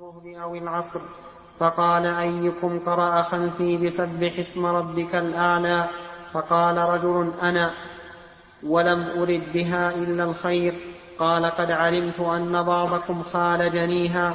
الظهر أو العصر، فقال: أيكم قرأ خلفي بسبح اسم ربك الأعلى؟ فقال رجل: أنا، ولم أرد بها إلا الخير. قال: قد علمت أن بعضكم خالجنيها.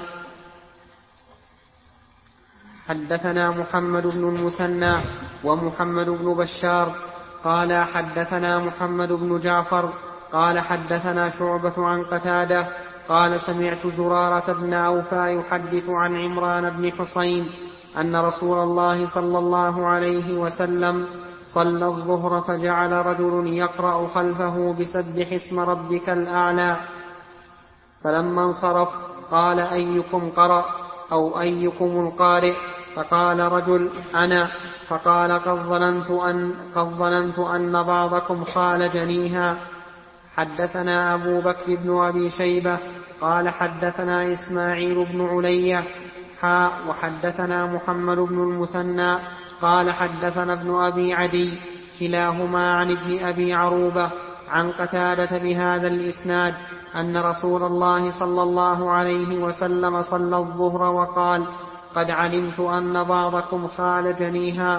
حدثنا محمد بن المثنى ومحمد بن بشار قال حدثنا محمد بن جعفر قال حدثنا شعبة عن قتادة قال: سمعت زرارة بن أوفى يحدث عن عمران بن حصين أن رسول الله صلى الله عليه وسلم صلى الظهر فجعل رجل يقرأ خلفه بسبح اسم ربك الأعلى، فلما انصرف قال: أيكم قرأ أو أيكم القارئ؟ فقال رجل: أنا. فقال: قد ظننت أن بعضكم خالجنيها. حدثنا أبو بكر بن أبي شيبة قال حدثنا إسماعيل بن علية وحدثنا محمد بن المثنى قال حدثنا ابن أبي عدي كلاهما عن ابن أبي عروبة عن قتادة بهذا الإسناد أن رسول الله صلى الله عليه وسلم صلى الظهر وقال: قد علمت أن بعضكم خالجنيها.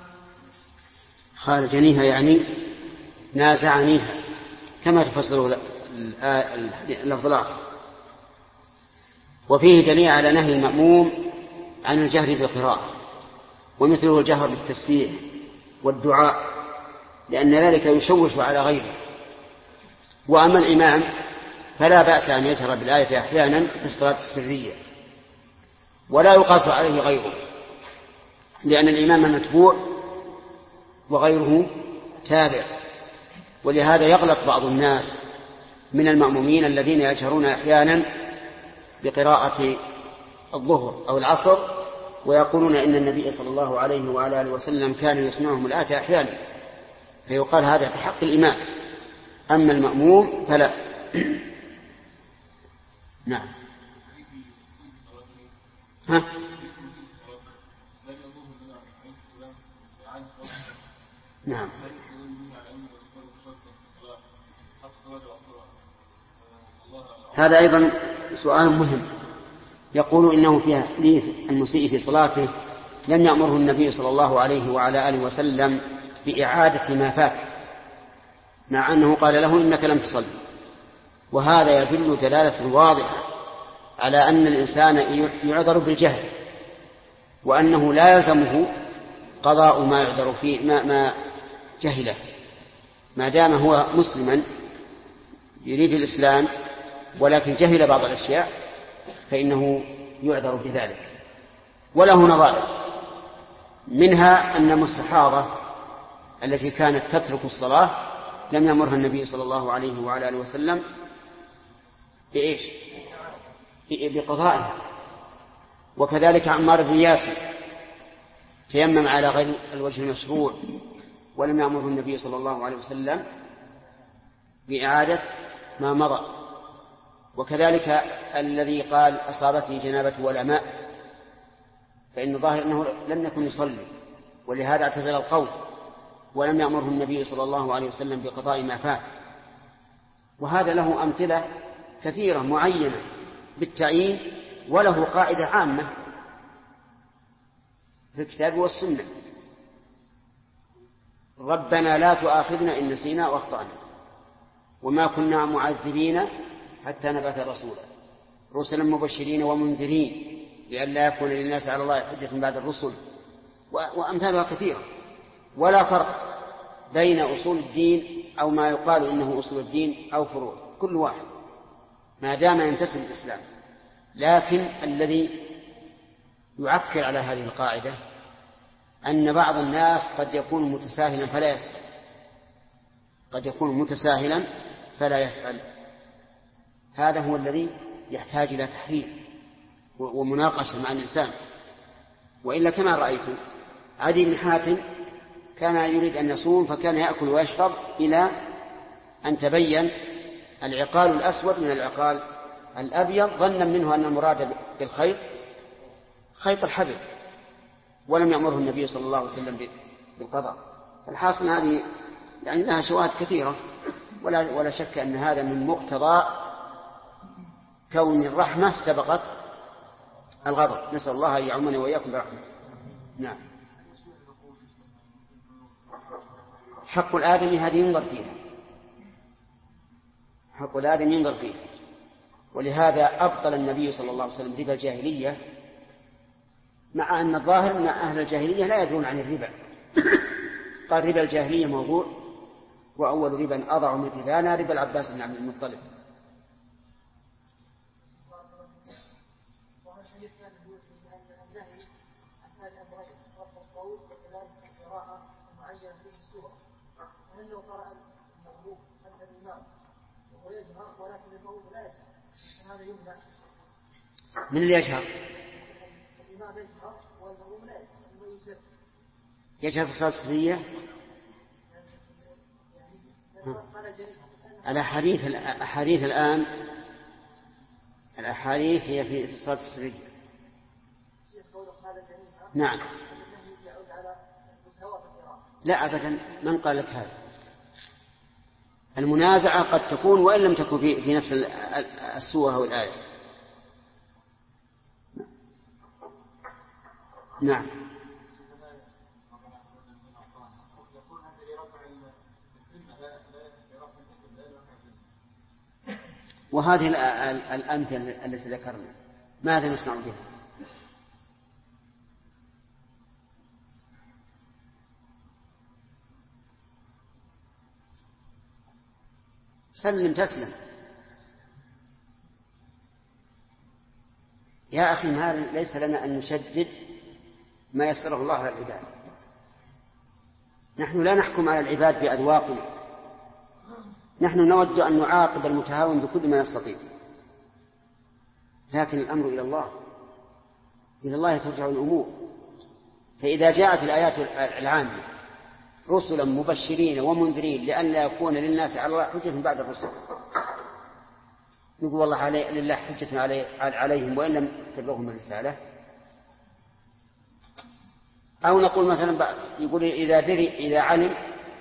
خالجنيها يعني نازعنيها، كما تفسره اللفظ الآخر. وفيه دليل على نهي المأموم عن الجهر بالقراءة، ومثله الجهر بالتسبيح والدعاء، لأن ذلك يشوش على غيره. وأما الإمام فلا بأس أن يجهر بالآية أحيانا في الصلاة السرية، ولا يقاس عليه غيره، لأن الإمام متبوع وغيره تابع. ولهذا يغلط بعض الناس من المأمومين الذين يجهرون أحيانا بقراءة الظهر أو العصر، ويقولون إن النبي صلى الله عليه وعلى آله وسلم كان يسمعهم الآية أحيانا، فيقال هذا في حق الإمام، أما المأموم فلا. نعم. نعم. هذا أيضا سؤال مهم. يقول إنه في حديث المسيء في صلاته لم يأمره النبي صلى الله عليه وعلى آله وسلم بإعادة ما فات، مع أنه قال له: إنك لم تصلي. وهذا يدل دلالة واضحة على أن الإنسان يعذر بالجهل، وأنه لا يلزمه قضاء ما يعذر فيه ما جهله، ما دام هو مسلما يريد الإسلام ولكن جهل بعض الأشياء فإنه يعذر بذلك. وله نظائر، منها أن المستحاضة التي كانت تترك الصلاة لم يأمرها النبي صلى الله عليه وعلى آله وسلم بإيش؟ بقضائها. وكذلك عمار بن ياسر تيمم على غير الوجه المشروع ولم يأمره النبي صلى الله عليه وسلم بإعادة ما مضى. وكذلك الذي قال: أصابتني جنابة ولا ماء، فإن ظاهر أنه لم يكن يصلي، ولهذا اعتزل القوم ولم يأمره النبي صلى الله عليه وسلم بقضاء ما فات. وهذا له أمثلة كثيرة معينة بالتعيين، وله قاعدة عامة في الكتاب والسنة: ربنا لا تؤاخذنا إن نسينا وأخطأنا، وما كنا معذبين حتى نبعث رسولا، رسلا مبشرين ومنذرين لئلا يكون للناس على الله حجة بعد الرسل، وأمثالها كثيرة. ولا فرق بين أصول الدين أو ما يقال إنه أصول الدين أو فروع، كل واحد ما دام ينتسب الإسلام. لكن الذي يعكر على هذه القاعدة أن بعض الناس قد يكون متساهلا فلا يسأل، قد يكون متساهلا فلا يسأل. هذا هو الذي يحتاج إلى تحرير ومناقشة مع الإنسان. وإلا كما رأيتم عدي بن حاتم كان يريد أن يصوم فكان يأكل ويشرب إلى أن تبين العقال الأسود من العقال الأبيض، ظنا منه أن المراد بالخيط خيط الحبل، ولم يأمره النبي صلى الله عليه وسلم بالقضاء. الحاصل هذه يعني لها شواهد كثيرة، ولا شك أن هذا من مقتضى كون الرحمة سبقت الغضب. نسأل الله أن يعمنا وإياكم برحمته. نعم. حق الآدمي هذه ينظر فيها، حق الآدم ينظر فيها، ولهذا أبطل النبي صلى الله عليه وسلم ربا الجاهلية، مع أن الظاهر أن أهل الجاهلية لا يدرون عن الربا. قال ربا الجاهلية موضوع، وأول ربا أضع من ربانا ربا العباس بن عبد المطلب. من اللي يجهر؟ يجهر في الصلاة السرية. الأحاديث الآن الأحاديث هي في الصلاة السرية. نعم. لا أبدا، من قال لك هذا؟ المنازعة قد تكون وإن لم تكن في نفس السورة أو الآية. نعم. وهذه الأمثلة التي ذكرنا ماذا نصنع بها؟ سلم تسلم يا أخي. ليس لنا أن نشدد ما يسره الله على العباد. نحن لا نحكم على العباد بأذواقنا، نحن نود أن نعاقب المتهاون بكل ما نستطيع، لكن الأمر إلى الله، إلى الله ترجع الأمور. فإذا جاءت الآيات العامة رسلا مبشرين ومنذرين لئلا يكون للناس على الله حجة بعد الرسل، يقول والله لله حجة عليهم وإن لم تبلغهم الرسالة. أو نقول مثلا يقول إذا علم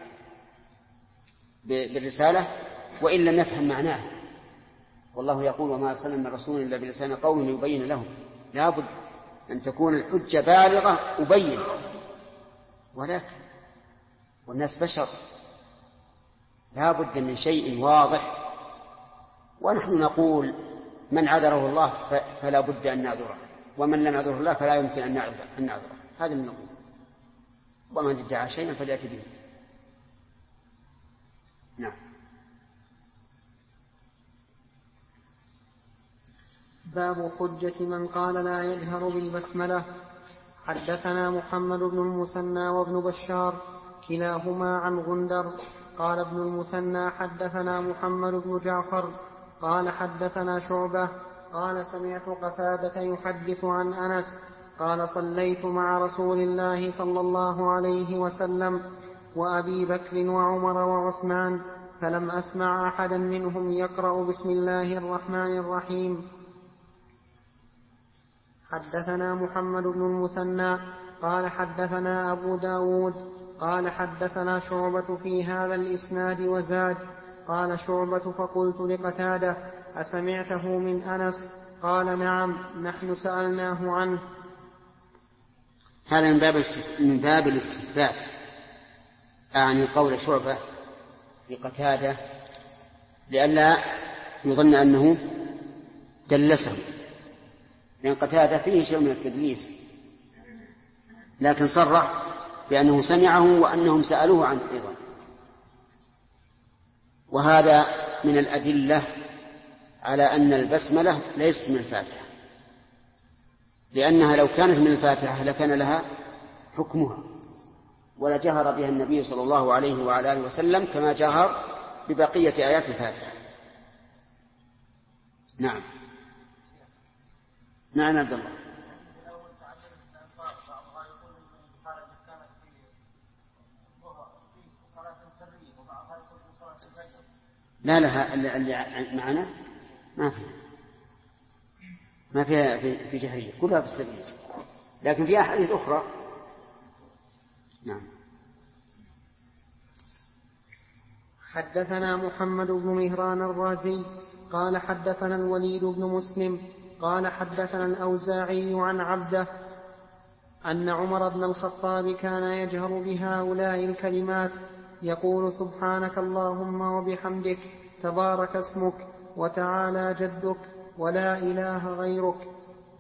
بالرسالة وإن لم يفهم معناها، والله يقول وما أرسلنا من رسول إلا بلسان قوم يبين لهم. لا بد أن تكون الحجة بالغة أبين، ولكن والناس بشر، لا بد من شيء واضح. ونحن نقول من عذره الله فلا بد أن نعذره، ومن لم يعذره الله فلا يمكن أن نعذره. هذا من نقول. ومن ادعى شيئا فليأتي به. نعم. باب حجة من قال لا يجهر بالبسملة. حدثنا محمد بن المثنى وابن بشار كلاهما عن غندر قال ابن المثنى حدثنا محمد بن جعفر قال حدثنا شعبة قال سمعت قتادة يحدث عن أنس قال صليت مع رسول الله صلى الله عليه وسلم وأبي بكر وعمر وعثمان فلم أسمع أحدا منهم يقرأ بسم الله الرحمن الرحيم. حدثنا محمد بن المثنى قال حدثنا أبو داود قال حدثنا شعبة في هذا الإسناد وزاد. قال شعبة فقلت لقتادة أسمعته من أنس؟ قال نعم نحن سألناه عنه. هذا من باب الاستثبات، أعني قول شعبة لقتادة لئلا يظن أنه دلسه، لأن قتادة فيه شيء من التدليس، لكن صرح بأنه سمعه وأنهم سألوه عنه أيضا. وهذا من الأدلة على أن البسملة ليست من الفاتحة، لأنها لو كانت من الفاتحة لكان لها حكمها، ولجهر بها النبي صلى الله عليه وعلى آله وسلم كما جهر ببقية آيات الفاتحة. نعم. نعم عبد الله. لا لها اللي معنا ما فيها في جهرية، كلها في السرية، لكن فيها أحاديث أخرى. نعم. حدثنا محمد بن مهران الرازي قال حدثنا الوليد بن مسلم قال حدثنا الأوزاعي عن عبده أن عمر بن الخطاب كان يجهر بهؤلاء الكلمات يقول سبحانك اللهم وبحمدك تبارك اسمك وتعالى جدك ولا إله غيرك.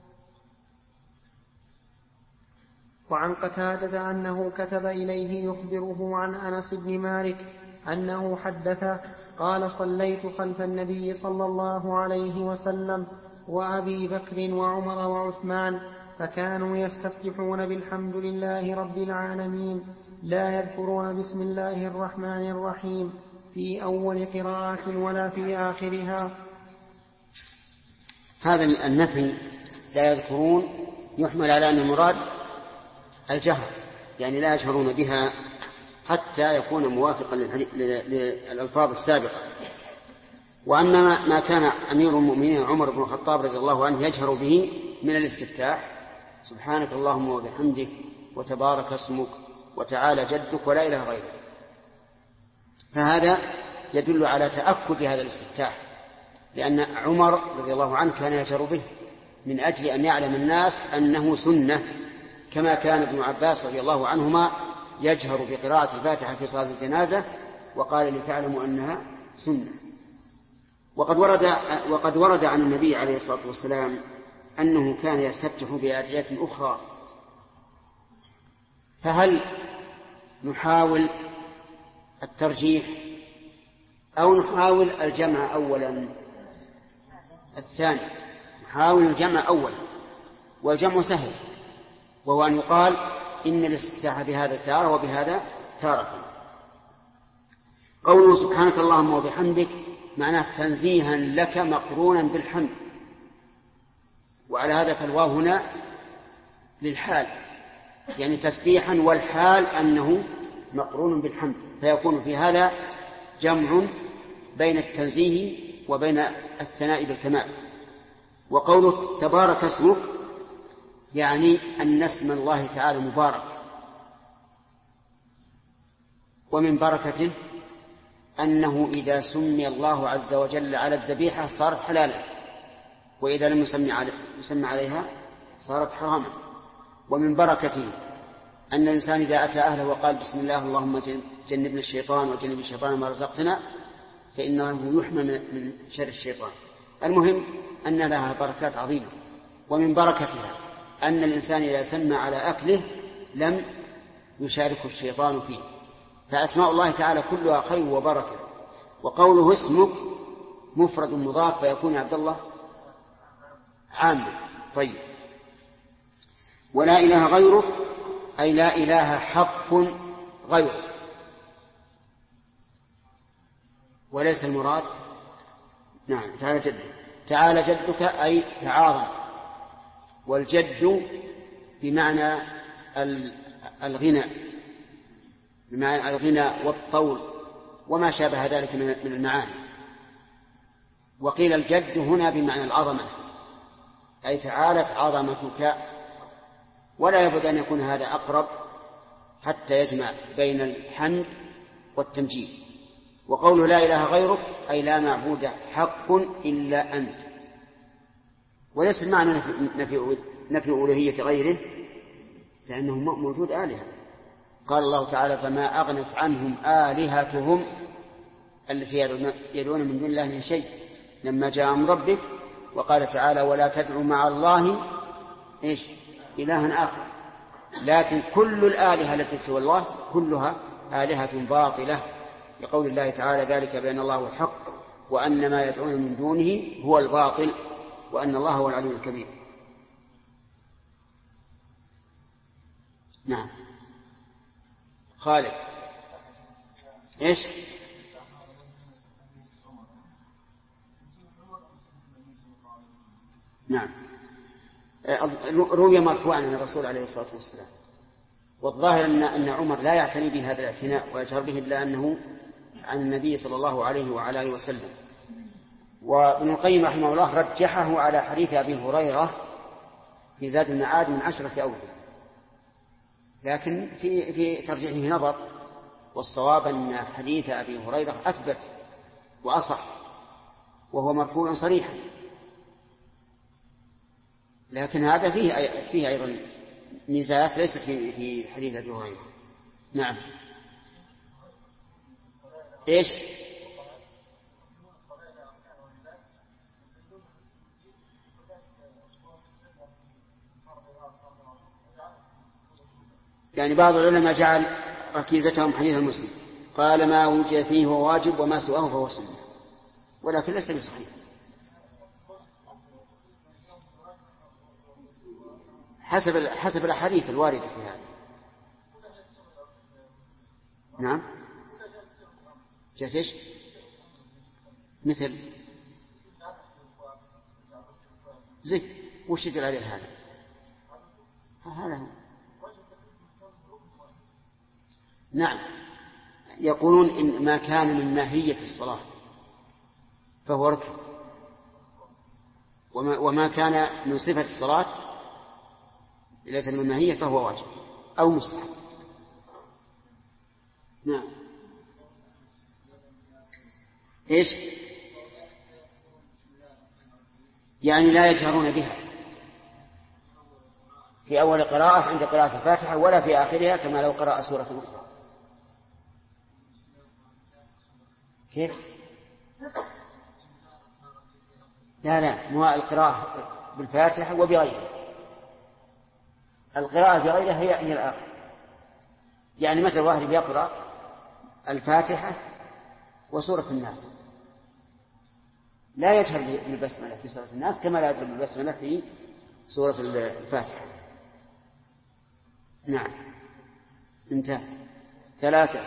وعن قتادة أنه كتب إليه يخبره عن أنس بن مالك أنه حدثه قال صليت خلف النبي صلى الله عليه وسلم وأبي بكر وعمر وعثمان فكانوا يستفتحون بالحمد لله رب العالمين لا يذكرون بسم الله الرحمن الرحيم في أول قراءة ولا في آخرها. هذا النفي لا يذكرون يحمل على أن المراد الجهر، يعني لا يجهرون بها حتى يكون موافقا للألفاظ السابقة. وأما ما كان أمير المؤمنين عمر بن الخطاب رضي الله عنه يجهر به من الاستفتاح سبحانك اللهم وبحمدك وتبارك اسمك وتعالى جدك ولا إله غيرك، فهذا يدل على تأكد هذا الاستفتاح، لأن عمر رضي الله عنه كان يجهر به من أجل أن يعلم الناس أنه سنة، كما كان ابن عباس رضي الله عنهما يجهر بقراءة الفاتحة في صلاة الجنازة وقال لتعلموا أنها سنة. وقد ورد عن النبي عليه الصلاة والسلام أنه كان يستفتح بأدعية أخرى، فهل نحاول الترجيح أو نحاول الجمع أولا؟ الثاني، نحاول الجمع أولا، والجمع سهل، وهو أن يقال إن الاستفتاح بهذا تارة وبهذا تارة. قوله سبحانك اللهم وبحمدك معناه تنزيها لك مقرونا بالحمد، وعلى هذا فالواو هنا للحال، يعني تسبيحا والحال أنه مقرون بالحمد، فيكون في هذا جمع بين التنزيه وبين الثناء بالكمال. وقوله تبارك اسمك يعني أن اسم الله تعالى مبارك، ومن بركته أنه إذا سمي الله عز وجل على الذبيحة صارت حلالا، وإذا لم يسمى عليها صارت حراما. ومن بركته أن الإنسان إذا أتى أهله وقال بسم الله اللهم جنبنا الشيطان وجنب الشيطان ما رزقتنا فإنه يحمى من شر الشيطان. المهم أن لها بركات عظيمة. ومن بركتها أن الإنسان إذا سمى على أكله لم يشارك الشيطان فيه، فأسماء الله تعالى كلها خير وبركة. وقوله اسمك مفرد مضاف فيكون عبد الله عاما. طيب، ولا إله غيره أي لا إله حق غيره، وليس المراد نعم تعالى جدك أي تعاظم، والجد بمعنى الغنى، بمعنى الغنى والطول وما شابه ذلك من المعاني. وقيل الجد هنا بمعنى العظمة، أي تعالت عظمتك، ولا يبد أن يكون هذا أقرب حتى يجمع بين الحمد والتمجيد. وقوله لا إله غيرك أي لا معبود حق إلا أنت، وليس المعنى نفي ألوهية غيره، لأنه موجود آلهة. قال الله تعالى فما أغنت عنهم آلهتهم التي يدعون من دون الله من شيء لما جاء أمر ربك. وقال تعالى ولا تدعوا مع الله إلها آخر. لكن كل الآلهة التي سوى الله كلها آلهة باطلة، لقول الله تعالى ذلك بأن الله الحق وأن ما يدعون من دونه هو الباطل وأن الله هو العلي الكبير. نعم خالد إيش؟ نعم روي مرفوعا عن الرسول عليه الصلاة والسلام، والظاهر أن عمر لا يعتني بهذا الاعتناء ويجهر به إلا أنه عن النبي صلى الله عليه وعلى آله وسلم. وابن القيم رحمه الله رجحه على حديث أبي هريرة في زاد المعاد من 10 أوجه، لكن في ترجيحه نظر، والصواب أن حديث أبي هريرة أثبت وأصح، وهو مرفوع صريحا. لكن هذا فيه أيضا ميزات ليست في حديث أبي هريرة. نعم. إيش؟ يعني بعض العلماء جعل ركيزتهم حديث المسلم، قال ما وجد فيه هو واجب وما سواه فهو سنة، ولكن ليس بصحيح. حسب الأحاديث الواردة في هذا. نعم. جاءت إيش؟ مثل زي وش يدل عليه هذا؟ هذا هو. نعم، يقولون إن ما كان من ماهية الصلاة فهو ركن، وما كان من صفة الصلاة ليس من الماهية فهو واجب أو مستحب. نعم. إيش؟ يعني لا يجهرون بها في أول قراءة عند قراءة الفاتحة ولا في آخرها كما لو قرأ سورة أخرى. كيف؟ لا مو القراءة بالفاتحة وبغيرها. القراءة بغيرها هي الآخر. يعني مثل واحد يقرأ الفاتحة وسورة الناس لا يجهر بالبسملة في سورة الناس كما لا يجهر بالبسملة في سورة الفاتحة. نعم. انتهى. 3.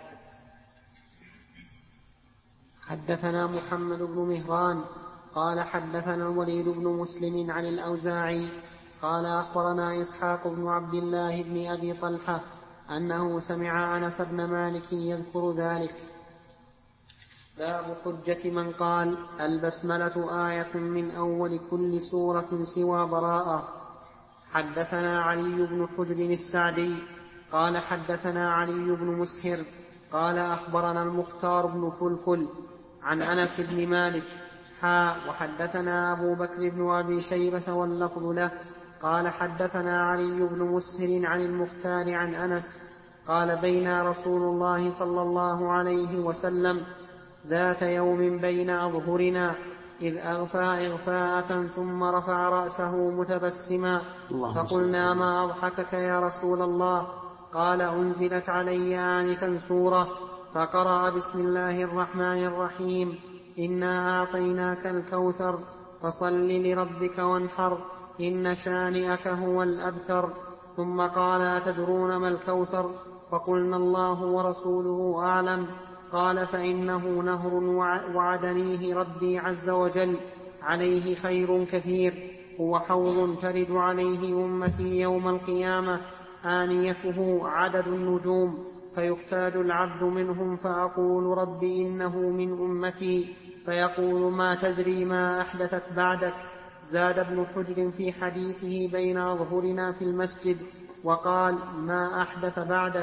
حدثنا محمد بن مهران قال حدثنا الوليد بن مسلم عن الأوزاعي قال أخبرنا إسحاق بن عبد الله بن أبي طلحة أنه سمع أنس بن مالك يذكر ذلك. باب حجة من قال البسملة آية من أول كل سورة سوى براءة. حدثنا علي بن حجر السعدي قال حدثنا علي بن مسهر قال أخبرنا المختار بن فلفل عن أنس بن مالك وحدثنا أبو بكر بن أبي شيبة واللفظ له قال حدثنا علي بن مسهر عن المختار عن أنس قال بينا رسول الله صلى الله عليه وسلم ذات يوم بين أظهرنا إذ أغفى إغفاءة ثم رفع رأسه متبسما فقلنا ما أضحكك يا رسول الله؟ قال أنزلت علي آنفا سورة فقرأ بسم الله الرحمن الرحيم إنا أعطيناك الكوثر فصل لربك وانحر إن شانئك هو الأبتر. ثم قال أتدرون ما الكوثر؟ فقلنا الله ورسوله أعلم. قال فإنه نهر وعدنيه ربي عز وجل عليه خير كثير هو حوض ترد عليه أمتي يوم القيامة آنيته عدد النجوم فيختال العبد منهم فأقول رب إنه من أمتي فيقول ما تدري ما أحدثت بعدك. زاد ابن حجر في حديثه بين أظهرنا في المسجد وقال ما أحدث بعدك.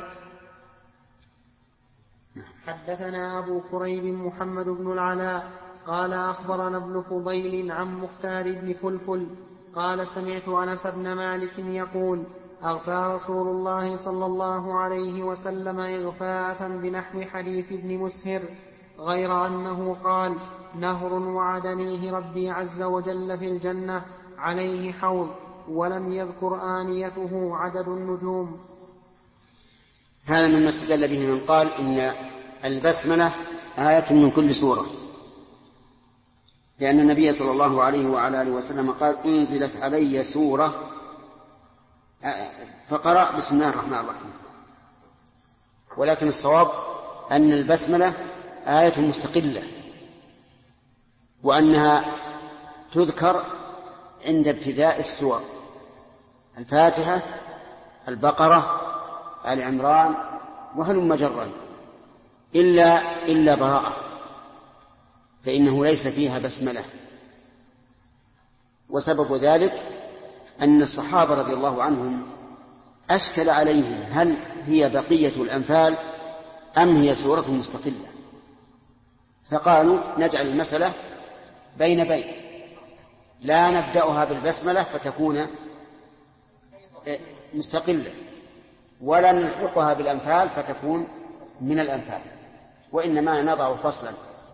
حدثنا أبو كريب محمد بن العلاء قال أخبرنا ابن فضيل عن مختار بن فلفل قال سمعت أنس بن مالك يقول أغفى رسول الله صلى الله عليه وسلم إغفاءة بنحو حديث ابن مسهر غير أنه قال نهر وعدنيه ربي عز وجل في الجنة عليه حوض ولم يذكر آنيته عدد النجوم. هذا من استدل به من قال إن البسملة آية من كل سورة، لأن النبي صلى الله عليه وعلى آله وسلم قال أنزلت علي سورة فقرأ بسم الله الرحمن الرحيم. ولكن الصواب أن البسملة آية مستقلة وأنها تذكر عند ابتداء السور الفاتحة البقرة آل عمران وهلم جرا إلا براءة فإنه ليس فيها بسملة. وسبب ذلك أن الصحابة رضي الله عنهم أشكل عليهم هل هي بقية الأنفال أم هي سورة مستقلة، فقالوا نجعل المسألة بين لا نبدأها بالبسملة فتكون مستقلة، ولا نلحقها بالأنفال فتكون من الأنفال، وإنما نضع فصلا.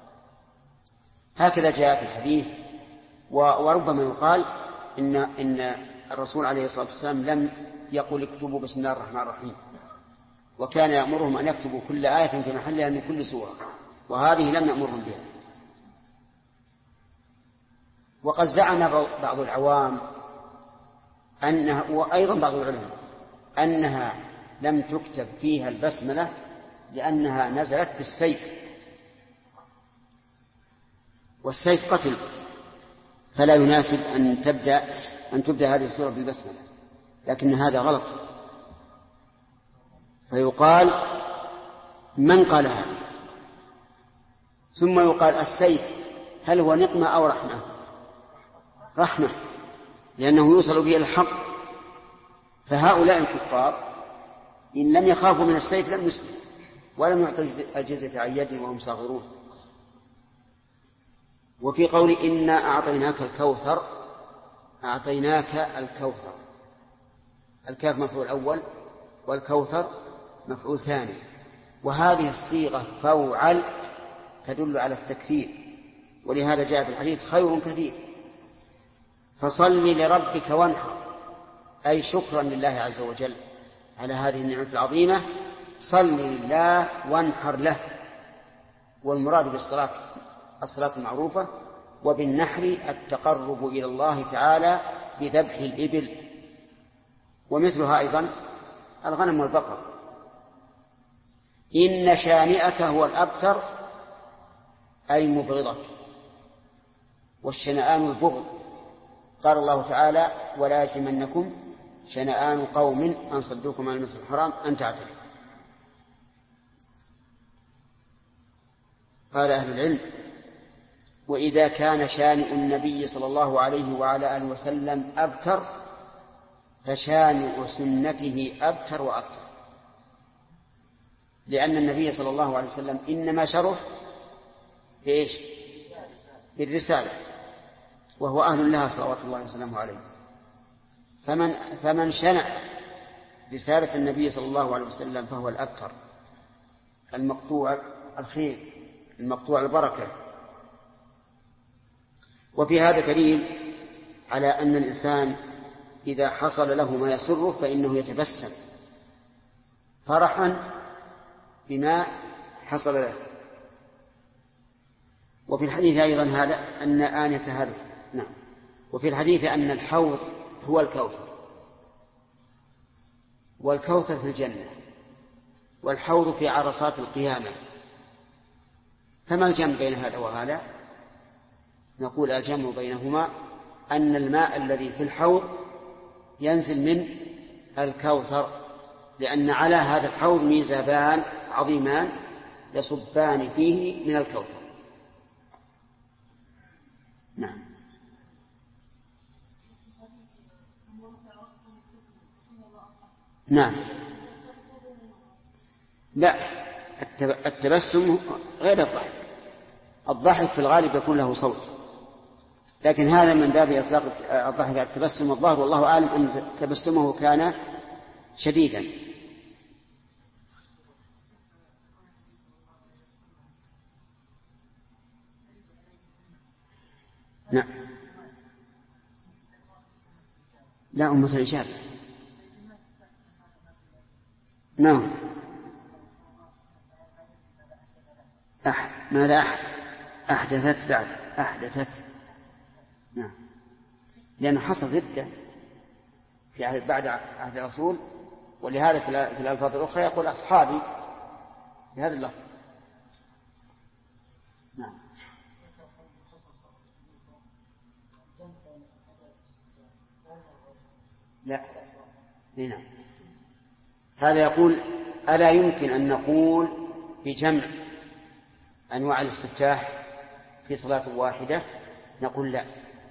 هكذا جاء في الحديث. وربما يقال إن الرسول عليه الصلاة والسلام لم يقل اكتبوا بسم الله الرحمن الرحيم، وكان يأمرهم أن يكتبوا كل آية في محلها من كل سورة، وهذه لم يأمرهم بها. وقد زعم بعض العوام أنها، وأيضا بعض العلماء، أنها لم تكتب فيها البسملة لأنها نزلت بالسيف، والسيف قتل، فلا يناسب أن تبدأ هذه السورة بالبسملة، لكن هذا غلط. فيقال من قال هذا؟ ثم يقال السيف هل هو نقمة أو رحمة؟ رحمة، لأنه يوصل به الحق. فهؤلاء الكفار إن لم يخافوا من السيف لم يسلموا ولم يعطوا الجزية عن يد وهم صاغرون. وفي قول إنا أعطيناك الكوثر، أعطيناك الكوثر، الكاف مفعول أول والكوثر مفعول ثاني، وهذه الصيغة فوعل تدل على التكثير، ولهذا جاء في الحديث خير كثير. فصل لربك وانحر، أي شكرا لله عز وجل على هذه النعمة العظيمة، صل لله وانحر له. والمراد بالصلاة الصلاة المعروفة، وبالنحر التقرب إلى الله تعالى بذبح الإبل، ومثلها أيضا الغنم والبقر. إن شانئك هو الأبتر أي مبغضك، والشنآن البغض. قال الله تعالى ولا يجرمنكم شنآن قوم أن صدوكم عن المسجد الحرام أن تعتدوا. قال أهل العلم وإذا كان شانئ النبي صلى الله عليه وعلى آله وسلم أبتر فشانئ سنته أبتر وأبتر، لأن النبي صلى الله عليه وسلم إنما شرف بإيش؟ بالرسالة، وهو أهل لها صلوات الله وسلامه عليه. فمن شنع رسالة النبي صلى الله عليه وسلم فهو الأبتر، المقطوع الخير، المقطوع البركة. وفي هذا دليل على أن الإنسان إذا حصل له ما يسره فإنه يتبسم فرحا بما حصل له. وفي الحديث أيضا هذا أن آنية هذا نعم. وفي الحديث أن الحوض هو الكوثر، والكوثر في الجنة، والحوض في عرصات القيامة. فما الجمع بين هذا وهذا؟ نقول الجمع بينهما أن الماء الذي في الحوض ينزل من الكوثر، لأن على هذا الحوض ميزابان عظيمان يصبان فيه من الكوثر. نعم. نعم. لا، التبسم غير الضحك. الضحك في الغالب يكون له صوت، لكن هذا من باب إطلاق الضحك على التبسم الظاهر، والله أعلم أن تبسمه كان شديدا. نعم. لا أمة الإجابة. نعم. ماذا أحدثت بعد أحدثت؟ نعم، لأنه حصل ردة في بعد عهد الرسول، ولهذا في الألفاظ الأخرى يقول أصحابي بهذا اللفظ. نعم. لا. نعم. هذا يقول ألا يمكن أن نقول بجمع أنواع الاستفتاح في صلاة واحدة؟ نقول لا،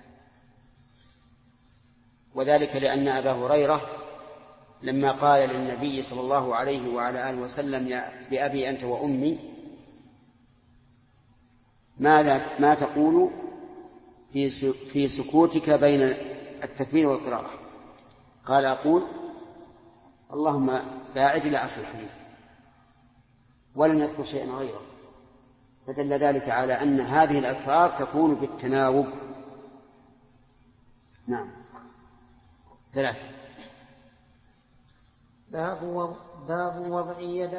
وذلك لأن أبا هريرة لما قال للنبي صلى الله عليه وعلى آله وسلم بأبي أنت وأمي ما تقول في سكوتك بين التكبير والقراءة. قال أقول اللهم باعد إلى آخر الحديث، ولم يذكر شيئا غيره، فدل ذلك على أن هذه الأذكار تكون بالتناوب. نعم. 3. باب وضع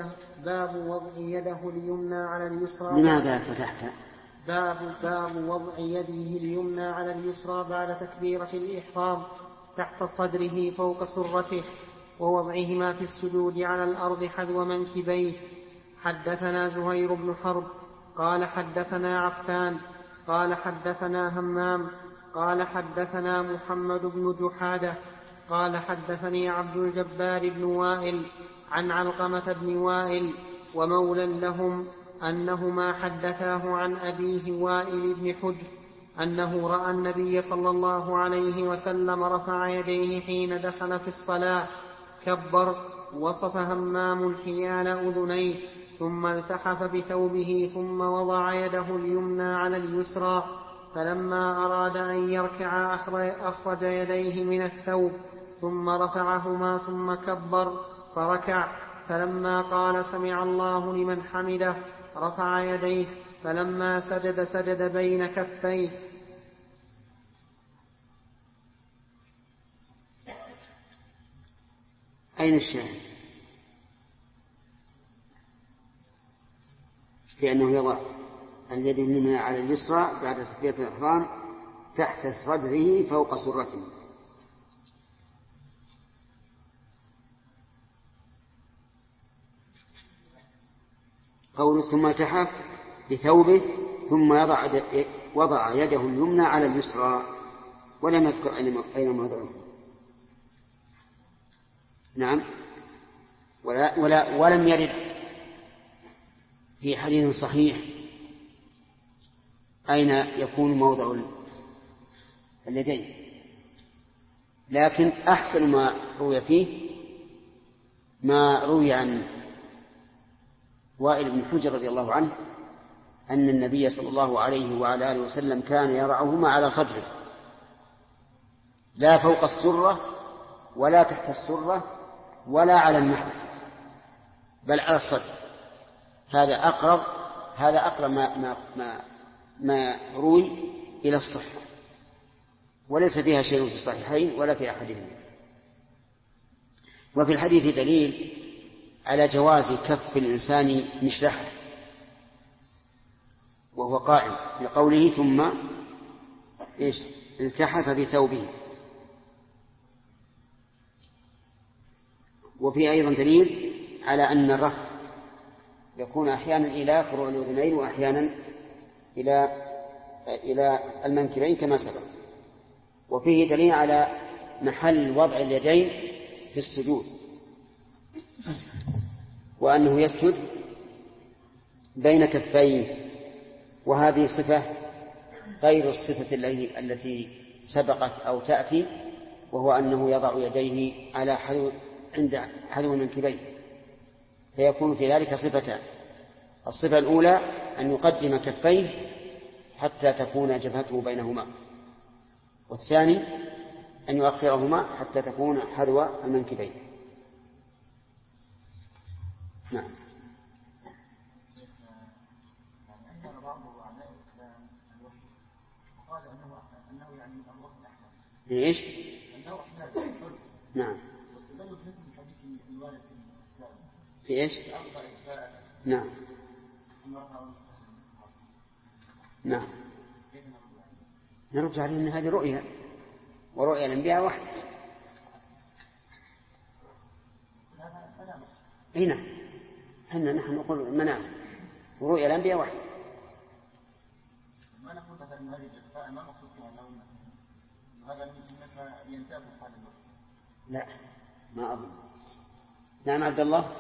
يده اليمنى على اليسرى. لماذا فتحت؟ باب وضع يده اليمنى على اليسرى بعد تكبيرة الإحرام تحت صدره فوق سرته، ووضعهما في السجود على الأرض حذو منكبيه. حدثنا زهير بن حرب قال حدثنا عفان قال حدثنا همام قال حدثنا محمد بن جحادة قال حدثني عبد الجبار بن وائل عن علقمة بن وائل ومولى لهم أنهما حدثاه عن أبيه وائل بن حجر أنه رأى النبي صلى الله عليه وسلم رفع يديه حين دخل في الصلاة كبر. وصف همام حيال أذنيه ثم التحف بثوبه ثم وضع يده اليمنى على اليسرى، فلما أراد أن يركع أخرج يديه من الثوب ثم رفعهما ثم كبر فركع، فلما قال سمع الله لمن حمده رفع يديه، فلما سجد بين كفيه. أين الشاهد؟ في أنه يضع اليد اليمنى على اليسرى بعد تكبيرة الإحرام تحت صدره فوق سرته. قوله ثم التحف بثوبه ثم وضع يده اليمنى على اليسرى، ولم يذكر أين موضعه. نعم. ولم يرد في حديث صحيح أين يكون موضع اليدين، لكن أحسن ما روي فيه ما روي عن وائل بن حجر رضي الله عنه أن النبي صلى الله عليه وعلى آله وسلم كان يضعهما على صدره، لا فوق السرة ولا تحت السرة ولا على النحو، بل على الصدر. هذا أقرب ما روي إلى الصحة، وليس فيها شيء في الصحيحين ولا في أحدهما. وفي الحديث دليل على جواز كف الإنسان مشلحه وهو قائم لقوله ثم التحف بثوبه. وفي أيضا دليل على أن الرفع يكون أحيانا إلى فروع الأذنين وأحيانا إلى المنكبين كما سبق. وفيه دليل على محل وضع اليدين في السجود، وأنه يسجد بين كفيه، وهذه صفة غير الصفة التي سبقت أو تأتي، وهو أنه يضع يديه على عند حذو المنكبين، فيكون في ذلك صفتان: الصفة الأولى أن يقدم كفيه حتى تكون جبهته بينهما، والثاني أن يؤخرهما حتى تكون حذو المنكبين. نعم. ايش؟ نعم. في ايش؟ نعم. نعم. نرد عليه ان هذه رؤيا، ورؤيا الانبياء واحد. هنا نحن نقول منام، ورؤيا الانبياء واحد. ما نقول مثلا ان هذه الجفاء ما مقصود فيها انه هذا مما ينتهي من حال الوقت. لا، ما اظن. نعم عبد الله.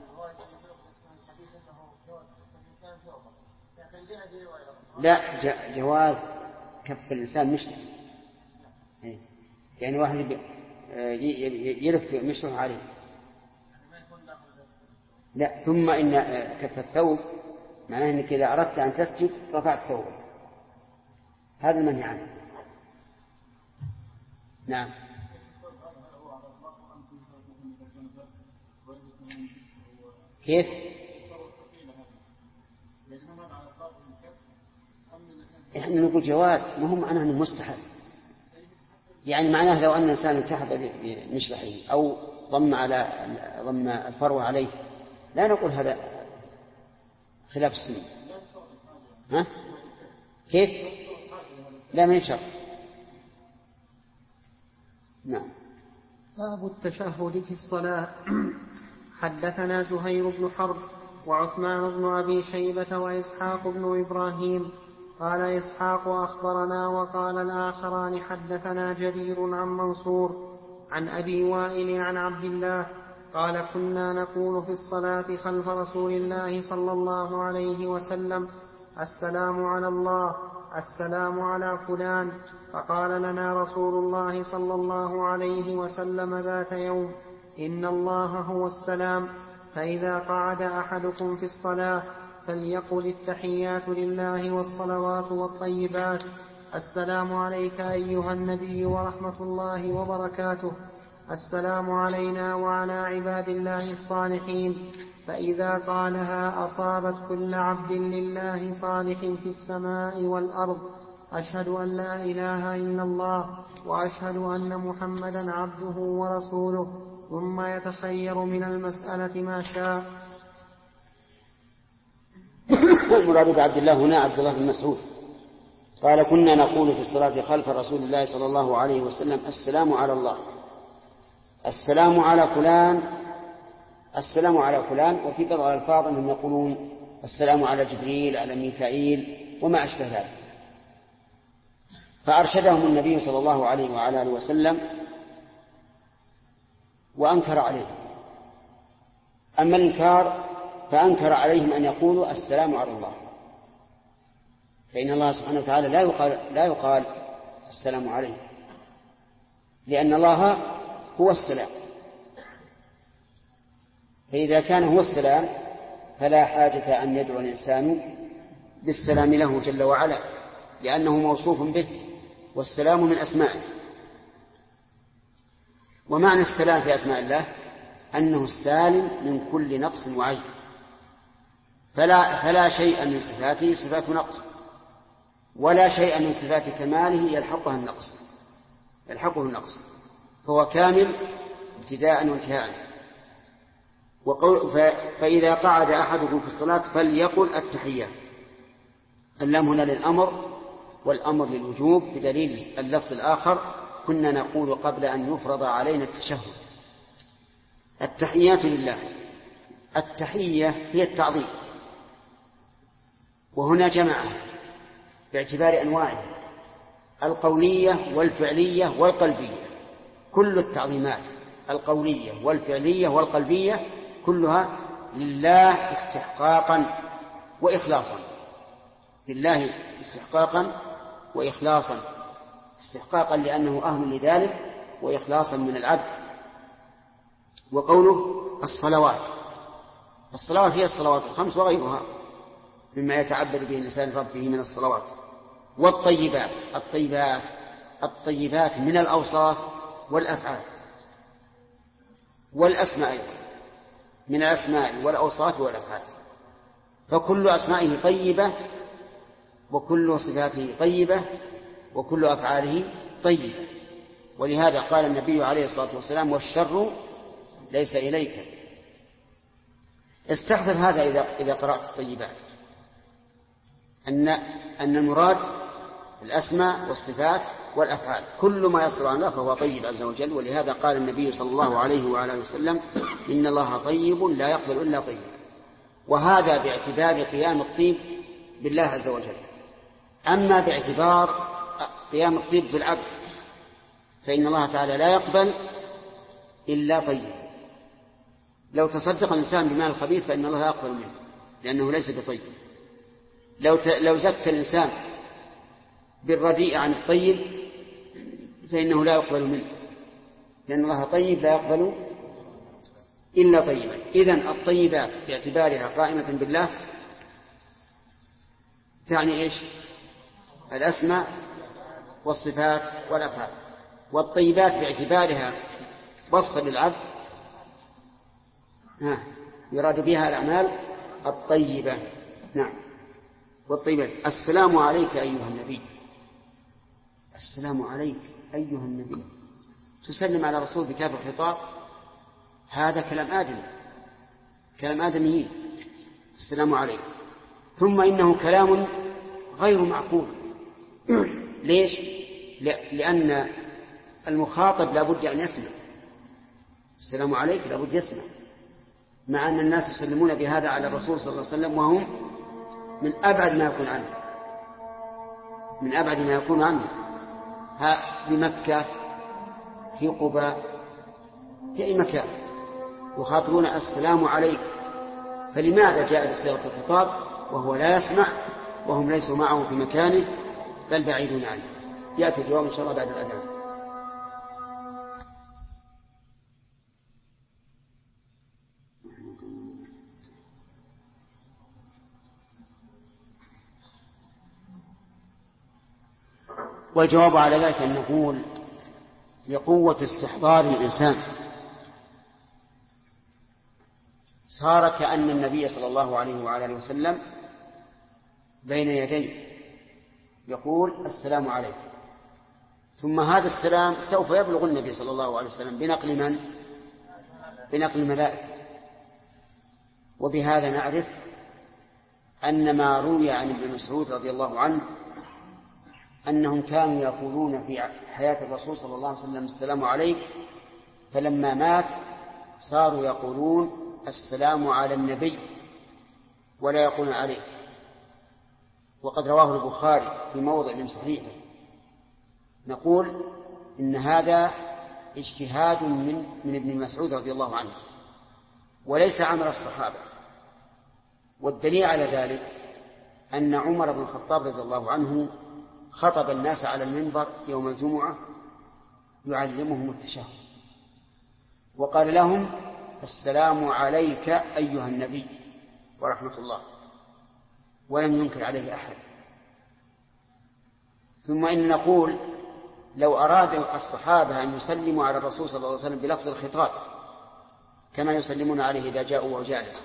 لا، جواز كف الإنسان مشلح، يعني واحد يلف مشلح عليه. لا، ثم إن كف الثوب معناه أنك إذا أردت أن تسجد رفعت ثوبك، هذا المنهي عنه. نعم. كيف؟ احنا نقول جواز، ما هو معناه انه مستحب. يعني معناه لو ان الانسان التحف بمشلحه او ضم الفروه عليه، لا نقول هذا خلاف السنه. ها؟ كيف؟ لا من شرط. نعم. باب التشهد في الصلاة. حدثنا زهير بن حرب وعثمان بن أبي شيبة وإسحاق بن إبراهيم. قال إسحاق أخبرنا وقال الآخران حدثنا جرير عن منصور عن أبي وائل عن عبد الله قال كنا نقول في الصلاة خلف رسول الله صلى الله عليه وسلم السلام على الله السلام على فلان. فقال لنا رسول الله صلى الله عليه وسلم ذات يوم إن الله هو السلام، فإذا قعد أحدكم في الصلاة فليقل التحيات لله والصلوات والطيبات السلام عليك أيها النبي ورحمة الله وبركاته، السلام علينا وعلى عباد الله الصالحين. فإذا قالها أصابت كل عبد لله صالح في السماء والأرض أشهد أن لا إله إلا الله وأشهد أن محمدا عبده ورسوله، ثم يتخير من المسألة ما شاء. المراد بعبد الله هنا عبد الله بن مسعود قال كنا نقول في الصلاة خلف رسول الله صلى الله عليه وسلم السلام على الله السلام على فلان السلام على فلان. وفي بعض الألفاظ أنهم يقولون السلام على جبريل على ميكائيل وما أشبه ذلك. فأرشدهم النبي صلى الله عليه وعلى آله وسلم وأنكر عليهم. أما الإنكار فأنكر عليهم أن يقولوا السلام على الله، فإن الله سبحانه وتعالى لا يقال السلام عليه، لأن الله هو السلام. فإذا كان هو السلام فلا حاجة أن يدعو الإنسان بالسلام له جل وعلا، لأنه موصوف به، والسلام من أسمائه. ومعنى السلام في أسماء الله أنه السالم من كل نقص وعيب، فلا شيء من صفاته صفات نقص، ولا شيء من صفات كماله يلحقه النقص، فهو كامل ابتداء وانتهاء. فإذا قعد أحدكم في الصلاة فليقل التحيات. اللام هنا للأمر، والأمر للوجوب بدليل اللفظ الآخر كنا نقول قبل أن يفرض علينا التشهد التحيات لله. التحية هي التعظيم، وهنا جمعها باعتبار أنواعها القولية والفعلية والقلبية. كل التعظيمات القولية والفعلية والقلبية كلها لله استحقاقا وإخلاصا، لله استحقاقا وإخلاصا، استحقاقا لأنه أهل لذلك وإخلاصا من العبد. وقوله الصلوات هي الصلوات الخمس وغيرها مما يتعبد به الإنسان ربه من الصلوات. الطيبات من الأوصاف والأفعال والأسماء أيضا، من الأسماء والأوصاف والأفعال. فكل أسمائه طيبة، وكل صفاته طيبة، وكل أفعاله طيبة. ولهذا قال النبي عليه الصلاة والسلام والشر ليس إليك. استحضر هذا إذا قرأت الطيبات أن المراد الأسماء والصفات والأفعال، كل ما يصل عن الله فهو طيب عز وجل. ولهذا قال النبي صلى الله عليه وعلى وسلم إن الله طيب لا يقبل إلا طيب. وهذا باعتبار قيام الطيب بالله عز وجل. أما باعتبار قيام الطيب في العبد فإن الله تعالى لا يقبل إلا طيب. لو تصدق الإنسان بمال الخبيث فإن الله لا يقبل منه لأنه ليس بطيب. لو زكى الإنسان بالرديء عن الطيب فإنه لا يقبل منه لأن الله طيب لا يقبل إلا طيبا. إذن الطيبات باعتبارها قائمة بالله تعني إيش؟ الأسماء والصفات والأفعال. والطيبات باعتبارها وصفا للعبد يراد بها الأعمال الطيبة. نعم. والطيبات. السلام عليك أيها النبي. السلام عليك أيها النبي، تسلم على رسول بكاف الخطاب، هذا كلام آدمي، كلام آدمي. السلام عليك. ثم إنه كلام غير معقول. ليش؟ لأن المخاطب لا بد أن يسمع. السلام عليك لا بد يسمع، مع أن الناس يسلمون بهذا على الرسول صلى الله عليه وسلم وهم من أبعد ما يكون عنه، من أبعد ما يكون عنه، بمكة، في قباء، في أي مكان يخاطبون السلام عليك. فلماذا جاء بصيغة الخطاب وهو لا يسمع وهم ليسوا معه في مكانه بل بعيدون عنه؟ يأتي الجواب إن شاء الله بعد الأذان. والجواب على ذلك أن نقول بقوة استحضار الإنسان صار كأن النبي صلى الله عليه وعلى آله وسلم بين يديه يقول السلام عليكم، ثم هذا السلام سوف يبلغ النبي صلى الله عليه وسلم بنقل من؟ بنقل الملائكة. وبهذا نعرف أن ما روي عن ابن مسعود رضي الله عنه أنهم كانوا يقولون في حياة الرسول صلى الله عليه وسلم السلام عليك، فلما مات صاروا يقولون السلام على النبي ولا يقولون عليه. وقد رواه البخاري في موضع من صحيحه. نقول إن هذا اجتهاد من ابن مسعود رضي الله عنه وليس عمل الصحابة. والدليل على ذلك أن عمر بن الخطاب رضي الله عنه خطب الناس على المنبر يوم الجمعة يعلمهم التشهد وقال لهم السلام عليك أيها النبي ورحمة الله، ولم ينكر عليه أحد. ثم إن نقول لو أراد الصحابة أن يسلموا على الرسول صلى الله عليه وسلم بلفظ الخطاب كما يسلمون عليه إذا جاءوا وجالس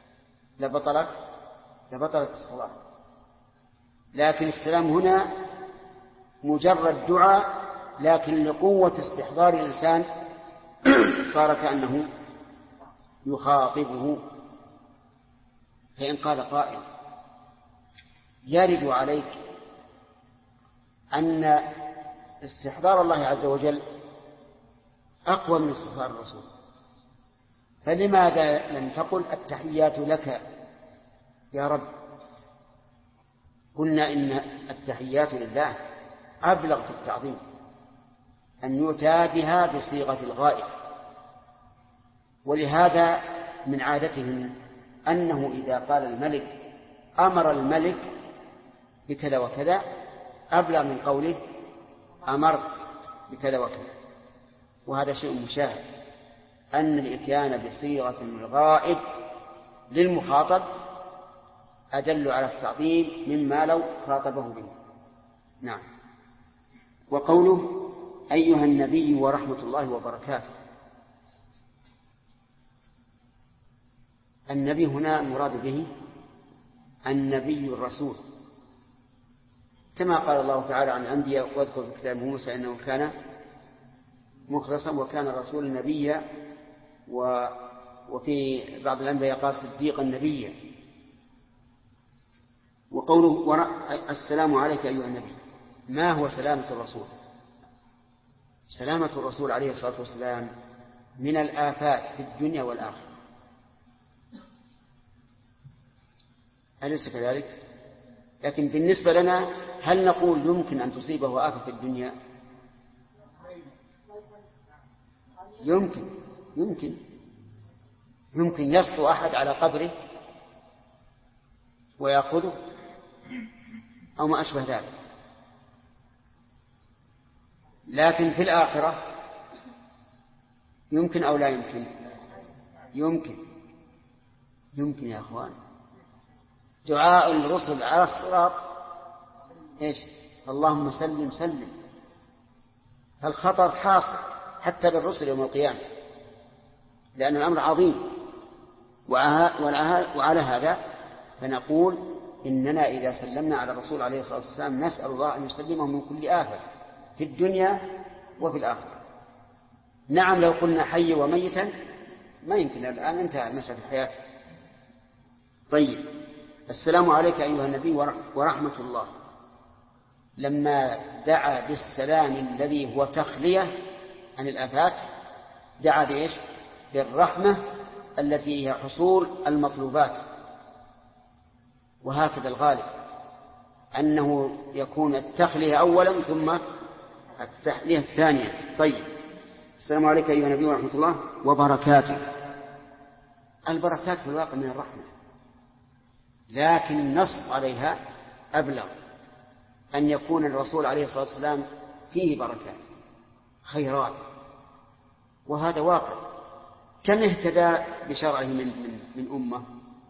لبطلت الصلاة. لكن السلام هنا مجرد دعاء، لكن لقوة استحضار الإنسان صار كأنه يخاطبه. فإن قال قائل يرد عليك أن استحضار الله عز وجل أقوى من استحضار الرسول، فلماذا لم تقل التحيات لك يا رب؟ قلنا إن التحيات لله أبلغ في التعظيم، أن يؤتى بها بصيغة الغائب. ولهذا من عادتهم أنه إذا قال الملك أمر الملك بكذا وكذا أبلغ من قوله أمرت بكذا وكذا. وهذا شيء مشاهد، أن الإتيان بصيغة الغائب للمخاطب أدل على التعظيم مما لو خاطبه به. نعم. وقوله أيها النبي ورحمة الله وبركاته، النبي هنا المراد به النبي الرسول، كما قال الله تعالى عن الأنبياء واذكر في كتاب موسى إنه كان مخلصا وكان الرسول نبيا، وفي بعض الأنبياء قال صديقا نبيا. وقوله السلام عليك أيها النبي، ما هو سلامة الرسول؟ سلامة الرسول عليه الصلاة والسلام من الآفات في الدنيا والآخرة، أليس كذلك؟ لكن بالنسبة لنا هل نقول يمكن أن تصيبه آفة في الدنيا؟ يمكن يسطو أحد على قبره ويأخذه أو ما أشبه ذلك. لكن في الآخرة يمكن أو لا يمكن؟ يمكن يا أخوان. دعاء الرسل على الصراط إيش؟ اللهم سلم سلم. فالخطر حاصل حتى بالرسل يوم القيامة، لأن الأمر عظيم. وعلى هذا فنقول إننا إذا سلمنا على الرسول عليه الصلاة والسلام نسأل الله أن يسلمه من كل آفة في الدنيا وفي الآخرة. نعم لو قلنا حي وميتا ما يمكن، الآن انتهى مسألة الحياة. طيب، السلام عليك أيها النبي ورحمة الله، لما دعا بالسلام الذي هو تخلية عن الآفات دعا بإيش؟ بالرحمة التي هي حصول المطلوبات. وهكذا الغالب أنه يكون التخلية أولا ثم التحلية الثانية. طيب، السلام عليك أيها النبي ورحمة الله وبركاته. البركات في الواقع من الرحمة، لكن النص عليها أبلغ، أن يكون الرسول عليه الصلاة والسلام فيه بركات خيرات، وهذا واقع. كم اهتدى بشرعه من أمة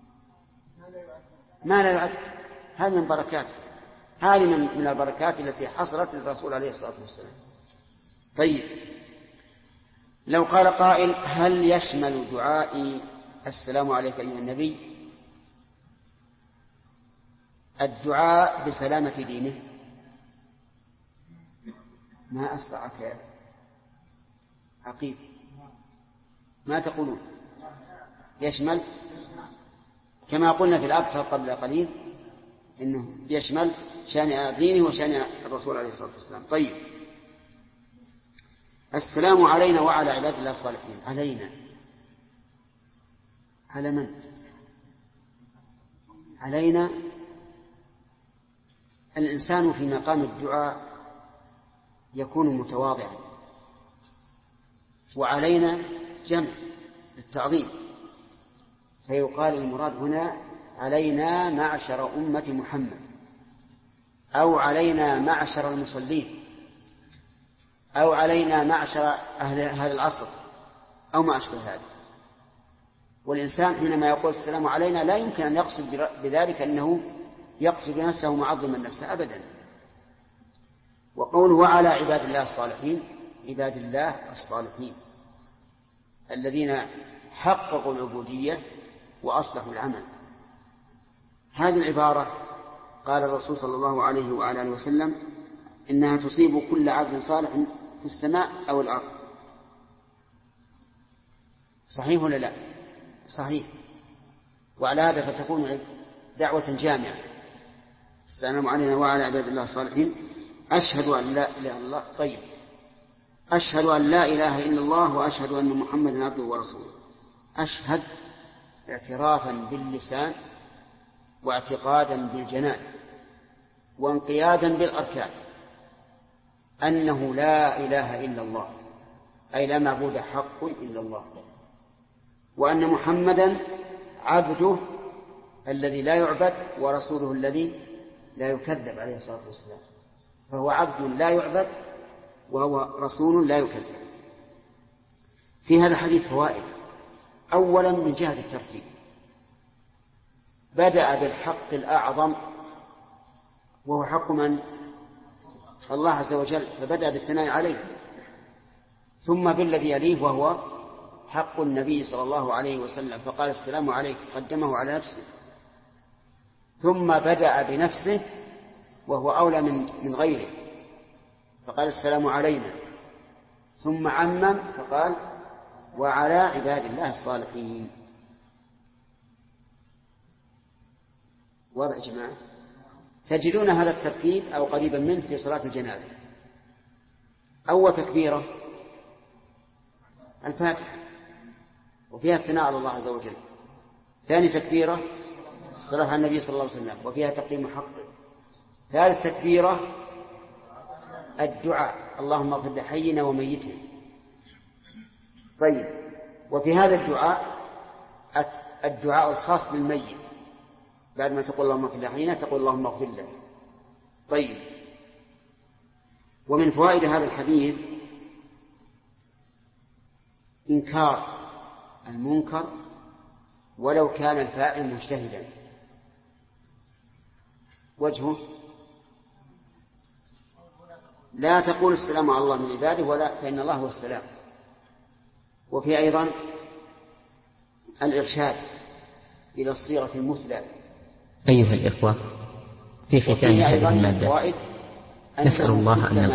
ما لا يعد. هذه من بركاته، هذه من البركات التي حصلت للرسول عليه الصلاة والسلام. طيب، لو قال قائل هل يشمل دعائي السلام عليك أيها النبي الدعاء بسلامة دينه؟ ما أسرعك يا عقيل، ما تقولون؟ يشمل كما قلنا في الأبتر قبل قليل إنه يشمل شأن دينه وشأن الرسول عليه الصلاة والسلام. طيب، السلام علينا وعلى عباد الله الصالحين. علينا على من؟ علينا الإنسان في مقام الدعاء يكون متواضعا، وعلينا جمع للتعظيم، فيقال المراد هنا علينا معشر أمة محمد، أو علينا معشر المصلين، أو علينا معشر أهل هذا العصر، أو ما أشبه هذا. والإنسان حينما يقول السلام علينا لا يمكن أن يقصد بذلك أنه يقصد نفسه معظما نفسه أبدا. وقوله وعلى عباد الله الصالحين، عباد الله الصالحين الذين حققوا العبودية وأصلحوا العمل. هذه العبارة قال الرسول صلى الله عليه وعلى آله وسلم إنها تصيب كل عبد صالح في السماء أو الأرض. صحيح ولا لا؟ صحيح. وعلى هذا فتكون دعوة جامعة. السلام علينا وعلى عباد الله الصالحين. أشهد أن لا إله إلا الله. طيب، أشهد أن لا إله إلا الله وأشهد أن محمدا عبده ورسوله. أشهد اعترافا باللسان واعتقادا بالجنان وانقيادا بالأركان أنه لا إله إلا الله، أي لا معبود حق إلا الله، وأن محمدا عبده الذي لا يعبد ورسوله الذي لا يكذب عليه الصلاة والسلام. فهو عبد لا يعبد وهو رسول لا يكذب. في هذا الحديث فوائد. أولا من جهة الترتيب، بدأ بالحق الأعظم وهو حق من؟ الله عز وجل، فبدأ بالثناء عليه، ثم بالذي يليه وهو حق النبي صلى الله عليه وسلم، فقال السلام عليك، قدمه على نفسه، ثم بدأ بنفسه وهو أولى من غيره، فقال السلام علينا، ثم عمم فقال وعلى عباد الله الصالحين. واضح يا جماعة؟ تجدون هذا الترتيب أو قريبا منه في صلاة الجنازة. أول تكبيرة الفاتحة وفيها الثناء على الله عز وجل. ثاني تكبيرة الصلاة على النبي صلى الله عليه وسلم وفيها تقديم حقه. ثالث تكبيرة الدعاء اللهم اغفر لحينا وميتنا. طيب، وفي هذا الدعاء الخاص للميت، بعد ما تقول اللهم اغفر لحينا تقول اللهم اغفر له. طيب، ومن فوائد هذا الحديث إنكار المنكر ولو كان الفاعل مجتهدا. وجهه لا تقول السلام على الله من عباده ولا، فإن الله هو السلام. وفي أيضا الإرشاد إلى الصيغة المثلى. أيها الإخوة، في ختام هذه المادة نسأل الله أن